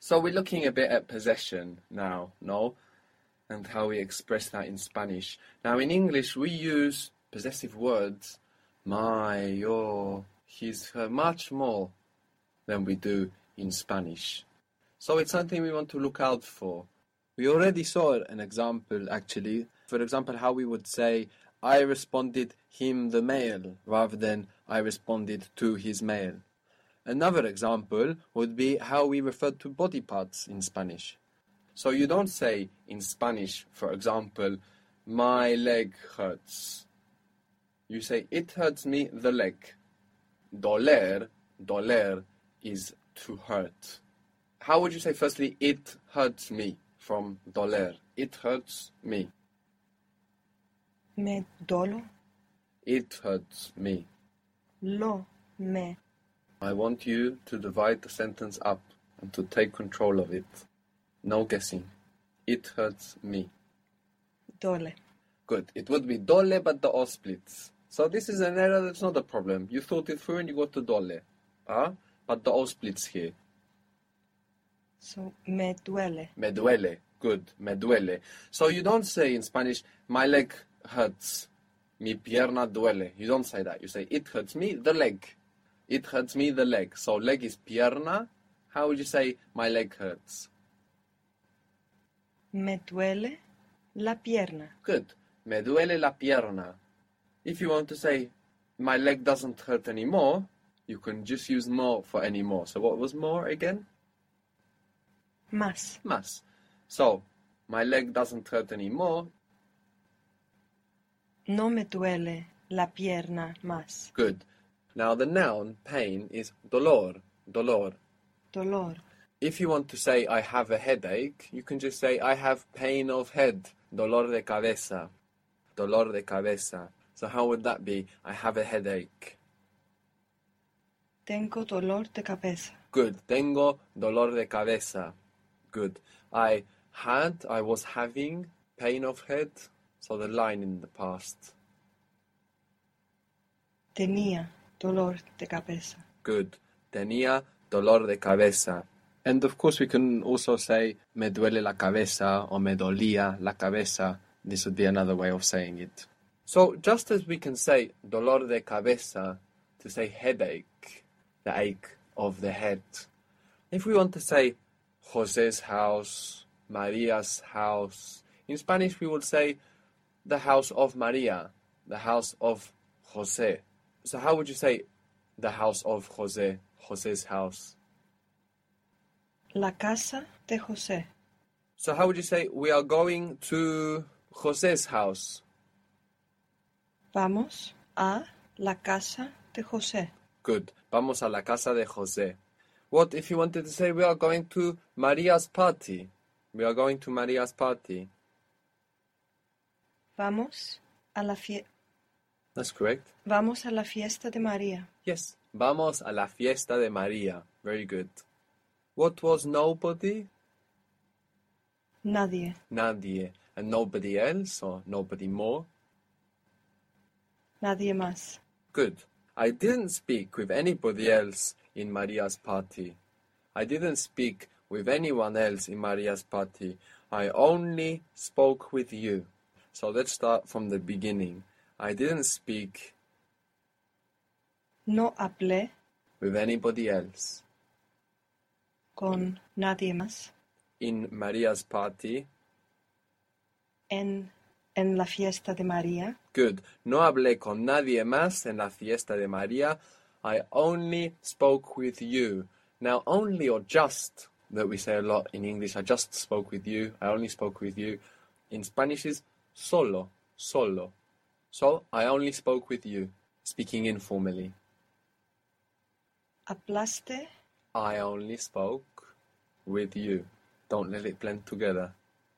So we're looking a bit at possession now, no? And how we express that in Spanish. Now in English we use possessive words, my, your, his, her, much more than we do in Spanish. So it's something we want to look out for. We already saw an example actually. For example, how we would say, I responded him the mail rather than I responded to his mail. Another example would be how we refer to body parts in Spanish. So you don't say in Spanish, for example, my leg hurts. You say, it hurts me the leg. Doler is to hurt. How would you say firstly, it hurts me from doler? It hurts me. Me dolo. It hurts me. Lo me. I want you to divide the sentence up and to take control of it. No guessing. It hurts me. Dole. Good. It would be dole, but the O splits. So this is an error that's not a problem. You thought it through and you got to dole. But the O splits here. So, me duele. Me duele. Good. Me duele. So you don't say in Spanish, my leg hurts. Mi pierna duele. You don't say that. You say, it hurts me, the leg. It hurts me, the leg. So leg is pierna. How would you say, my leg hurts? Me duele la pierna. Good. Me duele la pierna. If you want to say, my leg doesn't hurt anymore, you can just use more for anymore. So what was more again? Más. Más. So, my leg doesn't hurt anymore. No me duele la pierna más. Good. Now the noun, pain, is dolor. Dolor. Dolor. If you want to say, I have a headache, you can just say, I have pain of head. Dolor de cabeza. Dolor de cabeza. So how would that be? I have a headache. Tengo dolor de cabeza. Good. Tengo dolor de cabeza. Good. I was having pain of head. So the line in the past. Tenía dolor de cabeza. Good. Tenía dolor de cabeza. And of course we can also say me duele la cabeza or me dolía la cabeza. This would be another way of saying it. So just as we can say dolor de cabeza to say headache, the ache of the head, if we want to say José's house, Maria's house, in Spanish we would say the house of Maria, the house of José. So how would you say the house of José, José's house? La casa de José. So how would you say we are going to José's house? Vamos a la casa de José. Good. Vamos a la casa de José. What if you wanted to say we are going to Maria's party? We are going to Maria's party. Vamos a la fiesta. That's correct. Vamos a la fiesta de María. Yes. Vamos a la fiesta de María. Very good. What was nobody? Nadie. Nadie. And nobody else or nobody more? Nadie más. Good. I didn't speak with anybody else in Maria's party. I didn't speak with anyone else in Maria's party. I only spoke with you. So let's start from the beginning. I didn't speak No hablé with anybody else con nadie más in Maria's party. en la fiesta de María. Good. No hablé con nadie más en la fiesta de María. I only spoke with you. Now, only or just, that we say a lot in English, I just spoke with you, I only spoke with you. In Spanish is solo, solo. So, I only spoke with you, speaking informally. Hablaste I only spoke with you. Don't let it blend together.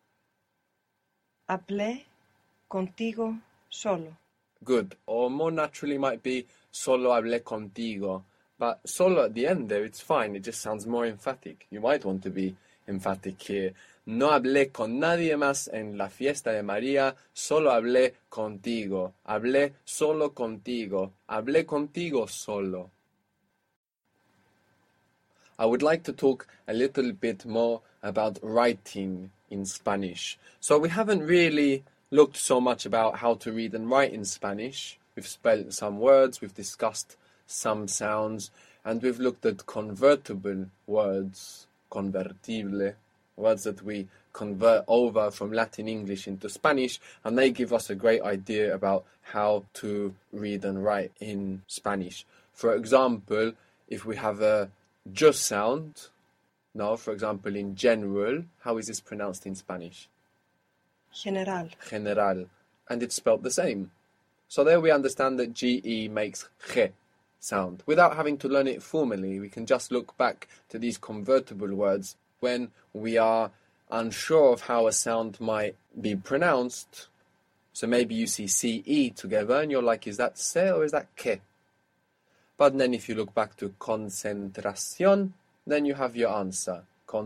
Hablé contigo solo. Good. Or more naturally might be solo hablé contigo. But solo at the end there, it's fine. It just sounds more emphatic. You might want to be emphatic here. No hablé con nadie más en la fiesta de María. Solo hablé contigo. Hablé solo contigo. Hablé contigo solo. I would like to talk a little bit more about writing in Spanish. So we haven't really looked so much about how to read and write in Spanish. We've spelled some words, we've discussed some sounds, and we've looked at convertible words, convertible, words that we convert over from Latin English into Spanish, and they give us a great idea about how to read and write in Spanish. For example, if we have a j sound, now, for example, in general, how is this pronounced in Spanish? General. General. And it's spelled the same. So there we understand that GE makes G sound. Without having to learn it formally, we can just look back to these convertible words when we are unsure of how a sound might be pronounced. So maybe you see CE together and you're like, is that C or is that K? But then if you look back to concentración, then you have your answer.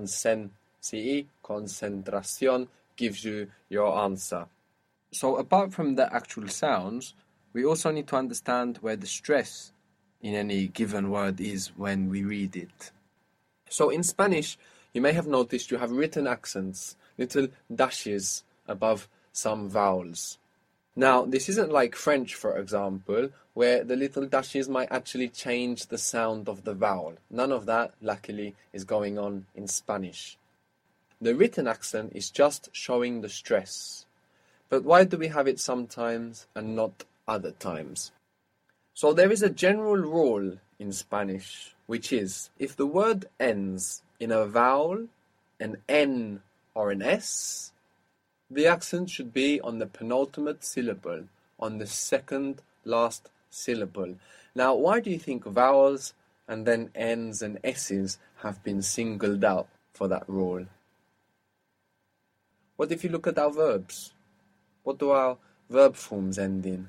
CE, concentración, gives you your answer. So apart from the actual sounds, we also need to understand where the stress in any given word is when we read it. So in Spanish, you may have noticed you have written accents, little dashes above some vowels. Now, this isn't like French, for example, where the little dashes might actually change the sound of the vowel. None of that, luckily, is going on in Spanish. The written accent is just showing the stress. But why do we have it sometimes and not other times? So there is a general rule in Spanish, which is, if the word ends in a vowel, an N or an S, the accent should be on the penultimate syllable, on the second last syllable. Now, why do you think vowels and then N's and S's have been singled out for that rule? What if you look at our verbs? What do our verb forms end in?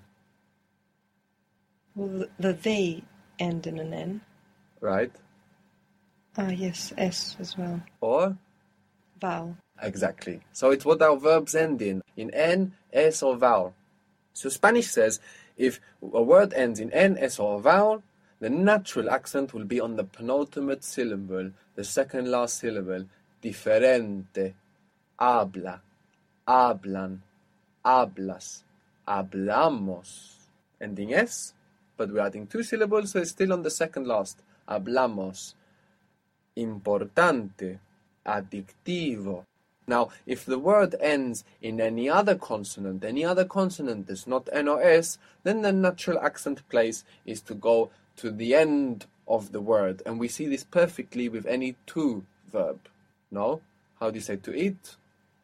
Well, the they end in an N. Right? Ah, yes, S as well. Or? Vowel. Exactly. So it's what our verbs end in N, S, or vowel. So Spanish says if a word ends in N, S, or vowel, the natural accent will be on the penultimate syllable, the second last syllable. Diferente, habla, hablan, hablas, hablamos. Ending S, but we're adding two syllables, so it's still on the second last. Hablamos. Importante, adictivo. Now, if the word ends in any other consonant that's not N or S, then the natural accent place is to go to the end of the word. And we see this perfectly with any to verb. No? How do you say to eat?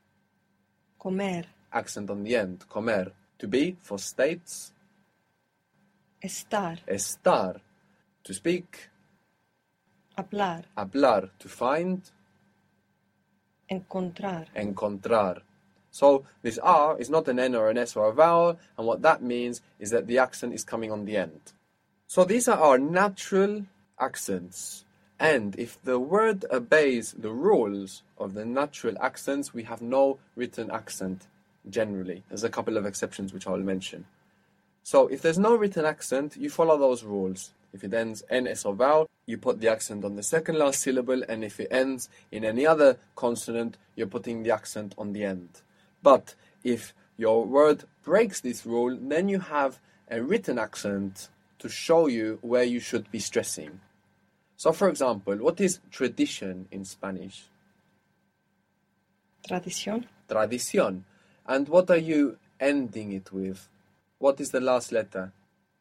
Comer. Accent on the end. Comer. To be, for states. Estar. Estar. To speak. Hablar. Hablar. To find. Encontrar. Encontrar. So this R is not an N or an S or a vowel, and what that means is that the accent is coming on the end. So these are our natural accents. And if the word obeys the rules of the natural accents, we have no written accent generally. There's a couple of exceptions which I'll mention. So if there's no written accent, you follow those rules. If it ends N, S, or vowel, you put the accent on the second last syllable, and if it ends in any other consonant, you're putting the accent on the end. But if your word breaks this rule, then you have a written accent to show you where you should be stressing. So, for example, what is tradition in Spanish? Tradición. Tradición. And what are you ending it with? What is the last letter?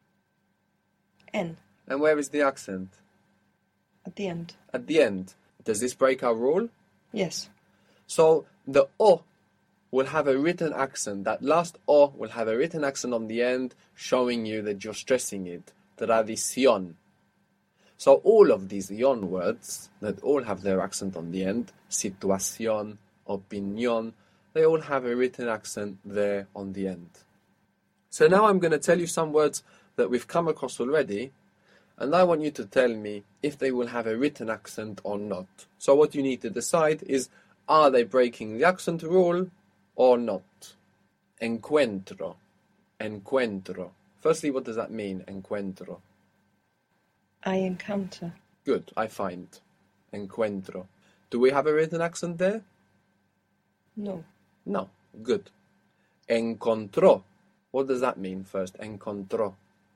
N. And where is the accent? At the end. At the end. Does this break our rule? Yes. So the O will have a written accent. That last O will have a written accent on the end, showing you that you're stressing it. Tradición. So all of these ion words that all have their accent on the end, situación, opinión, they all have a written accent there on the end. So now I'm going to tell you some words that we've come across already, and I want you to tell me if they will have a written accent or not. So what you need to decide is, are they breaking the accent rule or not? Encuentro. Encuentro. Firstly, what does that mean, encuentro? I encounter. Good, I find. Encuentro. Do we have a written accent there? No. No. Good. Encontró. What does that mean first? Encontró.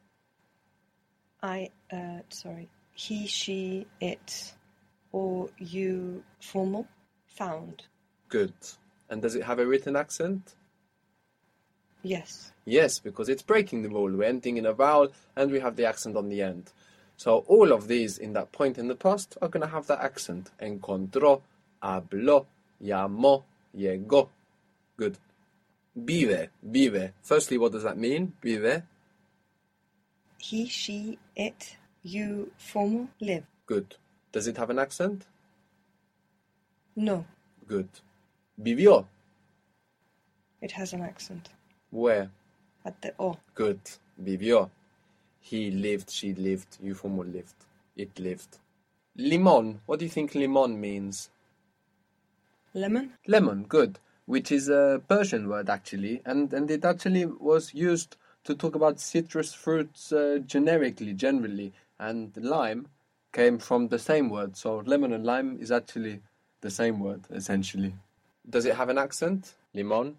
He, she, it, or you, formal, found. Good. And does it have a written accent? Yes. Yes, because it's breaking the rule. We're ending in a vowel and we have the accent on the end. So all of these in that point in the past are going to have that accent. Encontró, habló, llamó, llegó. Good. Vive, vive. Firstly, what does that mean? Vive. He, she, it, you, formal, live. Good. Does it have an accent? No. Good. Vivió. It has an accent. Where? At the O. Good. Vivió. He lived, she lived, you formal lived. It lived. Limón. What do you think limón means? Lemon? Lemon, good. Which is a Persian word actually, and it actually was used to talk about citrus fruits generally, and lime came from the same word, so lemon and lime is actually the same word, essentially. Does it have an accent? Limón?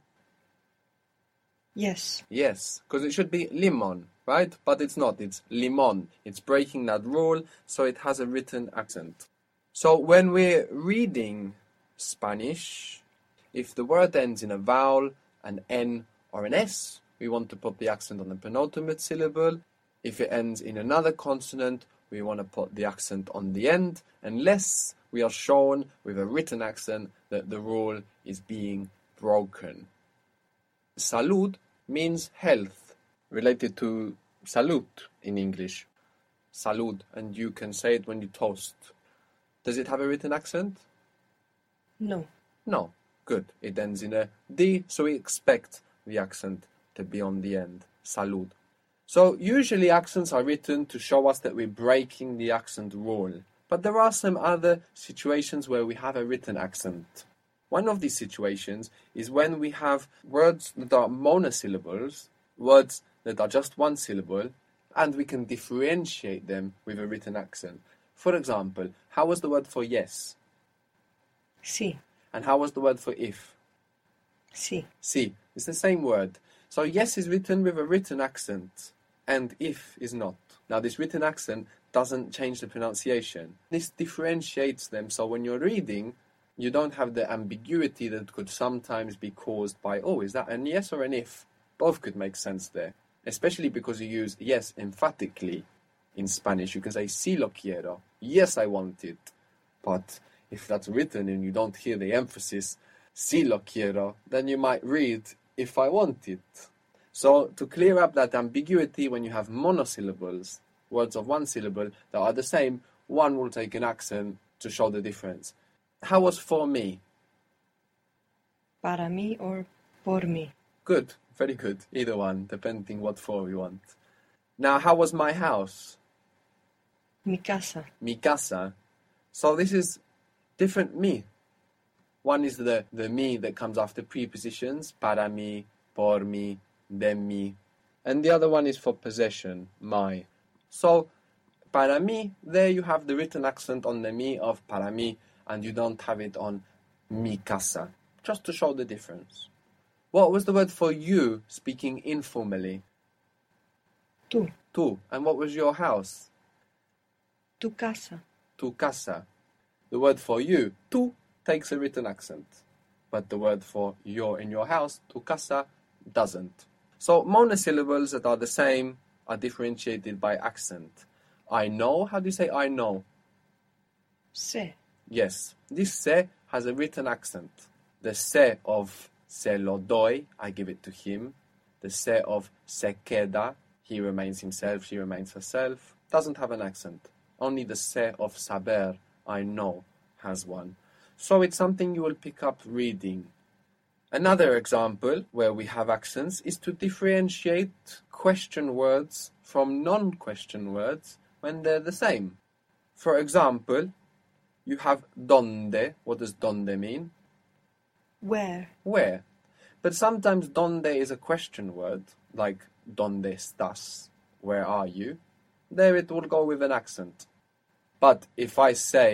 Yes. Yes, because it should be limón, right? But it's not, it's limón. It's breaking that rule, so it has a written accent. So when we're reading Spanish, if the word ends in a vowel, an N or an S, we want to put the accent on the penultimate syllable. If it ends in another consonant, we want to put the accent on the end, unless we are shown with a written accent that the rule is being broken. Salud means health, related to salute in English. Salud, and you can say it when you toast. Does it have a written accent? No. No. Good. It ends in a D, so we expect the accent to be on the end. Salud. So usually accents are written to show us that we're breaking the accent rule. But there are some other situations where we have a written accent. One of these situations is when we have words that are monosyllables, words that are just one syllable, and we can differentiate them with a written accent. For example, how was the word for yes? Sí. And how was the word for if? Sí. Sí. It's the same word. So yes is written with a written accent, and if is not. Now this written accent doesn't change the pronunciation. This differentiates them, so when you're reading, you don't have the ambiguity that could sometimes be caused by, oh, is that an yes or an if? Both could make sense there, especially because you use yes emphatically in Spanish. You can say, sí lo quiero, yes I want it. But if that's written and you don't hear the emphasis, sí lo quiero, then you might read, if I want it. So to clear up that ambiguity, when you have monosyllables, words of one syllable that are the same, one will take an accent to show the difference. How was for me? Para mí or por mí. Good, very good. Either one, depending what for you want. Now, how was my house? Mi casa. Mi casa. So this is different me. One is the me that comes after prepositions, para mí, por mí, de mí. And the other one is for possession, my. So, para mí, there you have the written accent on the me of para mí, and you don't have it on mi casa, just to show the difference. What was the word for you, speaking informally? Tú. Tu. And what was your house? Tu casa. Tu casa. The word for you, tu, takes a written accent. But the word for your in your house, tu casa, doesn't. So monosyllables that are the same are differentiated by accent. I know, how do you say I know? Sé. Yes, this se has a written accent. The se of se lo doy, I give it to him. The se of se queda, he remains himself, she remains herself, doesn't have an accent. Only the se of saber, I know, has one. So it's something you will pick up reading. Another example where we have accents is to differentiate question words from non-question words when they're the same. For example, you have donde. What does donde mean? Where. Where. But sometimes donde is a question word, like donde estás? Where are you? There it will go with an accent. But if I say,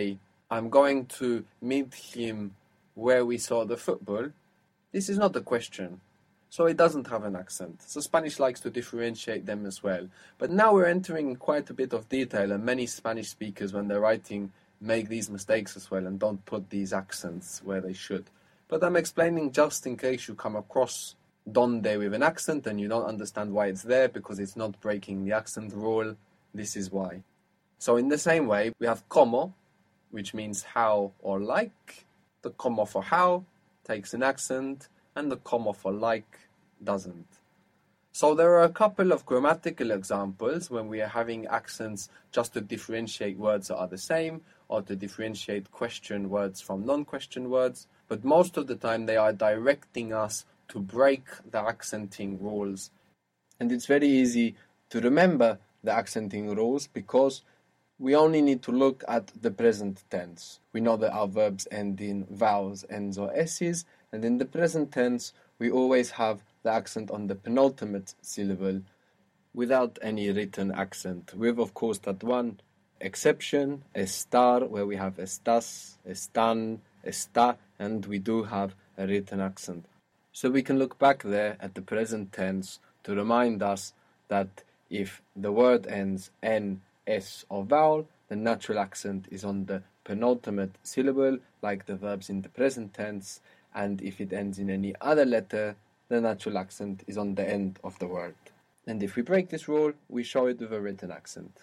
I'm going to meet him where we saw the football, this is not a question. So it doesn't have an accent. So Spanish likes to differentiate them as well. But now we're entering quite a bit of detail, and many Spanish speakers, when they're writing, make these mistakes as well and don't put these accents where they should. But I'm explaining just in case you come across donde with an accent and you don't understand why it's there because it's not breaking the accent rule. This is why. So in the same way, we have como, which means how or like. The como for how takes an accent, and the como for like doesn't. So there are a couple of grammatical examples when we are having accents just to differentiate words that are the same, or to differentiate question words from non-question words, but most of the time they are directing us to break the accenting rules. And it's very easy to remember the accenting rules because we only need to look at the present tense. We know that our verbs end in vowels, ends, or s's, and in the present tense we always have the accent on the penultimate syllable without any written accent, with of course that one exception, estar, where we have estás, están, está, and we do have a written accent. So we can look back there at the present tense to remind us that if the word ends n, s, or vowel, the natural accent is on the penultimate syllable, like the verbs in the present tense, and if it ends in any other letter, the natural accent is on the end of the word. And if we break this rule, we show it with a written accent.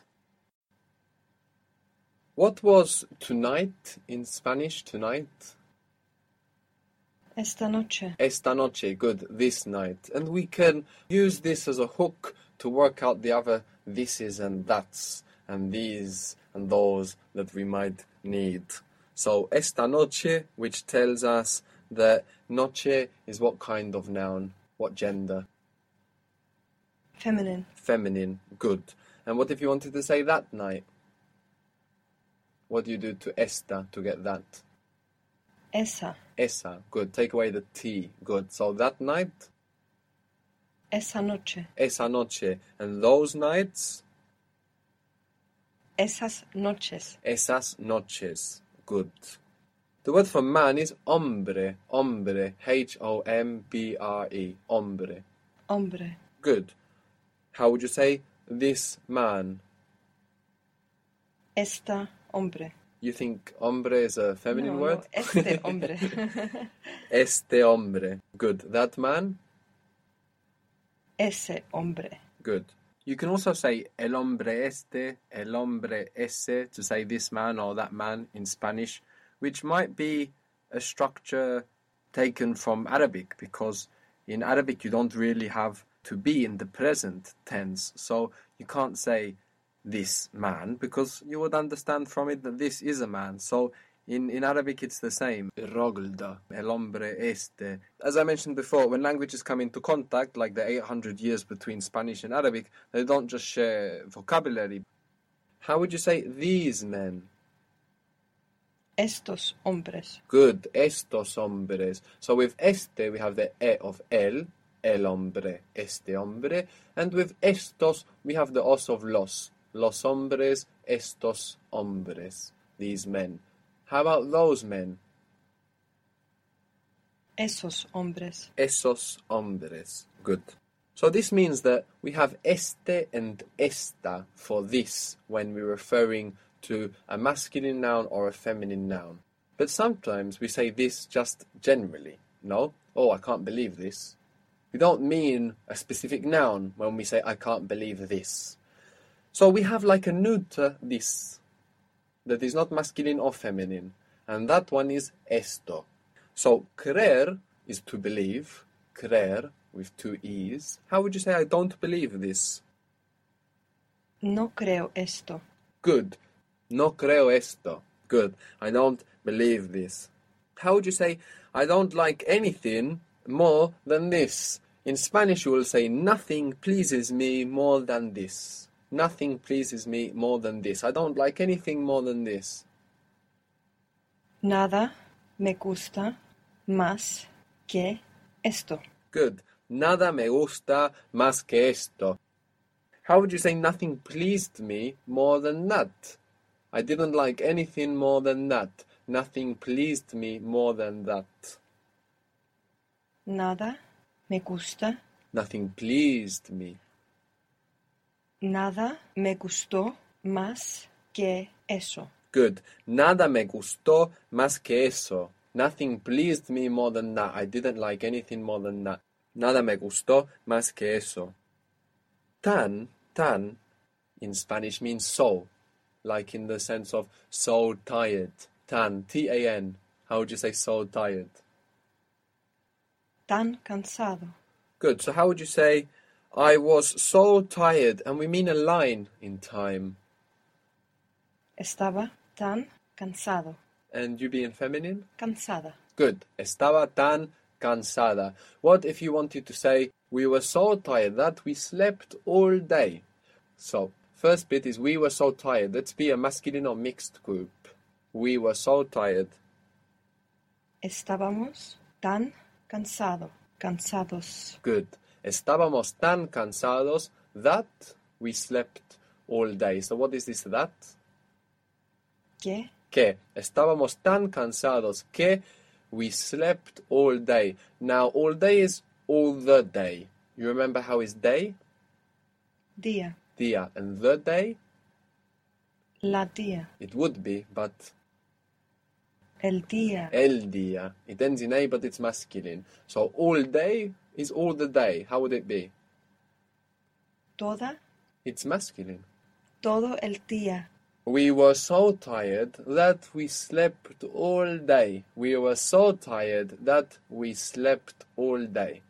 What was tonight in Spanish, tonight? Esta noche. Esta noche, good, this night. And we can use this as a hook to work out the other thises and that's and these and those that we might need. So, esta noche, which tells us that noche is what kind of noun? What gender? Feminine. Feminine, good. And what if you wanted to say that night? What do you do to esta to get that? Esa. Esa, good. Take away the T, good. So that night? Esa noche. Esa noche. And those nights? Esas noches. Esas noches, good. The word for man is hombre, hombre, H-O-M-B-R-E, hombre. Hombre. Good. How would you say this man? Esta hombre. You think hombre is a feminine word? No, este hombre. Este hombre. Good. That man? Ese hombre. Good. You can also say el hombre este, el hombre ese, to say this man or that man in Spanish, which might be a structure taken from Arabic, because in Arabic you don't really have to be in the present tense, so you can't say this man, because you would understand from it that this is a man. So in Arabic it's the same. Rogda, el hombre este. As I mentioned before, when languages come into contact, like the 800 years between Spanish and Arabic, they don't just share vocabulary. How would you say these men? Estos hombres. Good, estos hombres. So with este we have the e of el hombre, este hombre, and with estos we have the os of los hombres, estos hombres, these men. How about those men? Esos hombres. Esos hombres. Good. So this means that we have este and esta for this when we're referring to a masculine noun or a feminine noun. But sometimes we say this just generally. No? Oh, I can't believe this. We don't mean a specific noun when we say I can't believe this. So we have like a neuter this that is not masculine or feminine, and that one is esto. So creer is to believe, creer with two e's. How would you say I don't believe this? No creo esto. Good. No creo esto. Good. I don't believe this. How would you say I don't like anything more than this? In Spanish you will say nothing pleases me more than this. Nothing pleases me more than this. I don't like anything more than this. Nada me gusta más que esto. Good. Nada me gusta más que esto. How would you say nothing pleased me more than that? I didn't like anything more than that. Nothing pleased me more than that. Nada me gusta. Nothing pleased me. Nada me gustó más que eso. Good. Nada me gustó más que eso. Nothing pleased me more than that. I didn't like anything more than that. Nada me gustó más que eso. Tan in Spanish means so, like in the sense of so tired. Tan, T-A-N. How would you say so tired? Tan cansado. Good. So how would you say I was so tired? And we mean a line in time. Estaba tan cansado. And you being feminine? Cansada. Good. Estaba tan cansada. What if you wanted to say we were so tired that we slept all day? So, first bit is we were so tired. Let's be a masculine or mixed group. We were so tired. Estábamos tan cansados. Good. Estábamos tan cansados that we slept all day. So what is this that? Que Estábamos tan cansados que we slept all day. Now, all day is all the day. You remember how is day? Día. Día. And the day? La día. It would be, but El día. el día. It ends in A, but it's masculine. So all day is all the day. How would it be? Toda. It's masculine. Todo el día. We were so tired that we slept all day. We were so tired that we slept all day.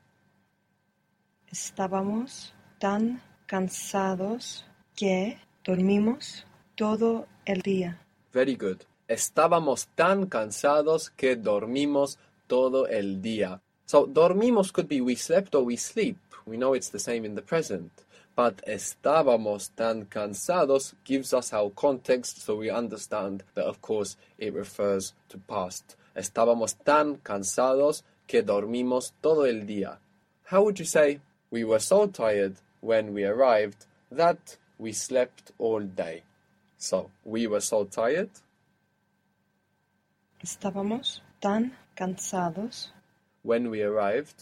Estábamos tan cansados que dormimos todo el día. Very good. Estábamos tan cansados que dormimos todo el día. So, dormimos could be we slept or we sleep. We know it's the same in the present. But estábamos tan cansados gives us our context so we understand that, of course, it refers to past. Estábamos tan cansados que dormimos todo el día. How would you say we were so tired when we arrived that we slept all day? So, we were so tired. Estábamos tan cansados. When we arrived,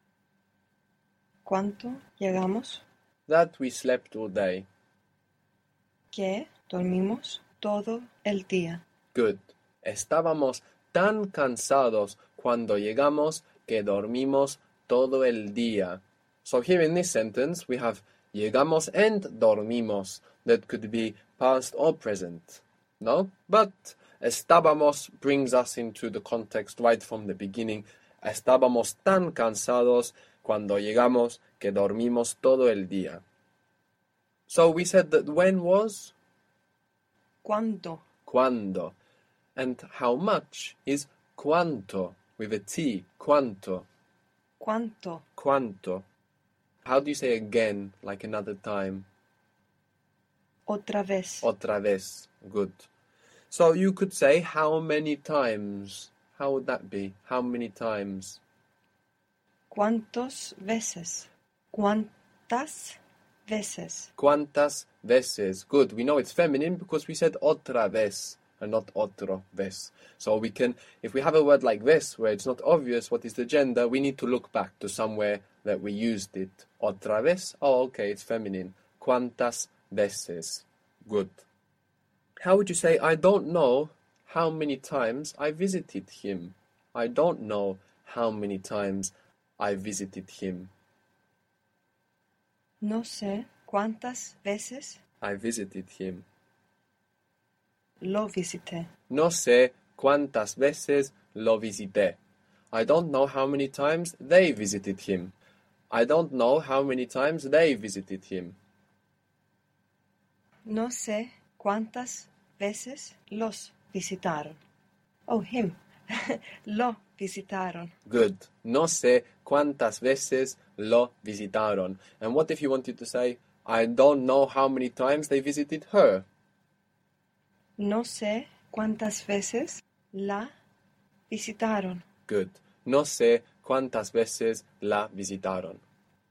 ¿Cuánto llegamos? that we slept all day. Que dormimos todo el día. Good. Estábamos tan cansados cuando llegamos que dormimos todo el día. So here in this sentence we have llegamos and dormimos. That could be past or present. No? But estábamos brings us into the context right from the beginning. Estábamos tan cansados cuando llegamos que dormimos todo el día. So we said that when was ¿Cuándo? cuando. And how much is cuánto with a T. Cuánto. ¿Cuánto? Cuánto. How do you say again, like another time? Otra vez. Otra vez. Good. So you could say how many times. How would that be? How many times? ¿Cuántas veces? ¿Cuántas veces? ¿Cuántas veces? Good. We know it's feminine because we said otra vez and not otro vez. So we can, if we have a word like this where it's not obvious what is the gender, we need to look back to somewhere that we used it. Otra vez? Oh, okay, it's feminine. ¿Cuántas veces? Good. How would you say, I don't know how many times I visited him? I don't know how many times I visited him. No sé cuántas veces I visited him. lo visité. No sé cuántas veces lo visité. I don't know how many times they visited him. I don't know how many times they visited him. No sé cuántas veces los visitaron. Oh, him. Lo visitaron. Good. No sé cuántas veces lo visitaron. And what if you wanted to say, I don't know how many times they visited her? No sé cuántas veces la visitaron. Good. No sé cuántas veces la visitaron.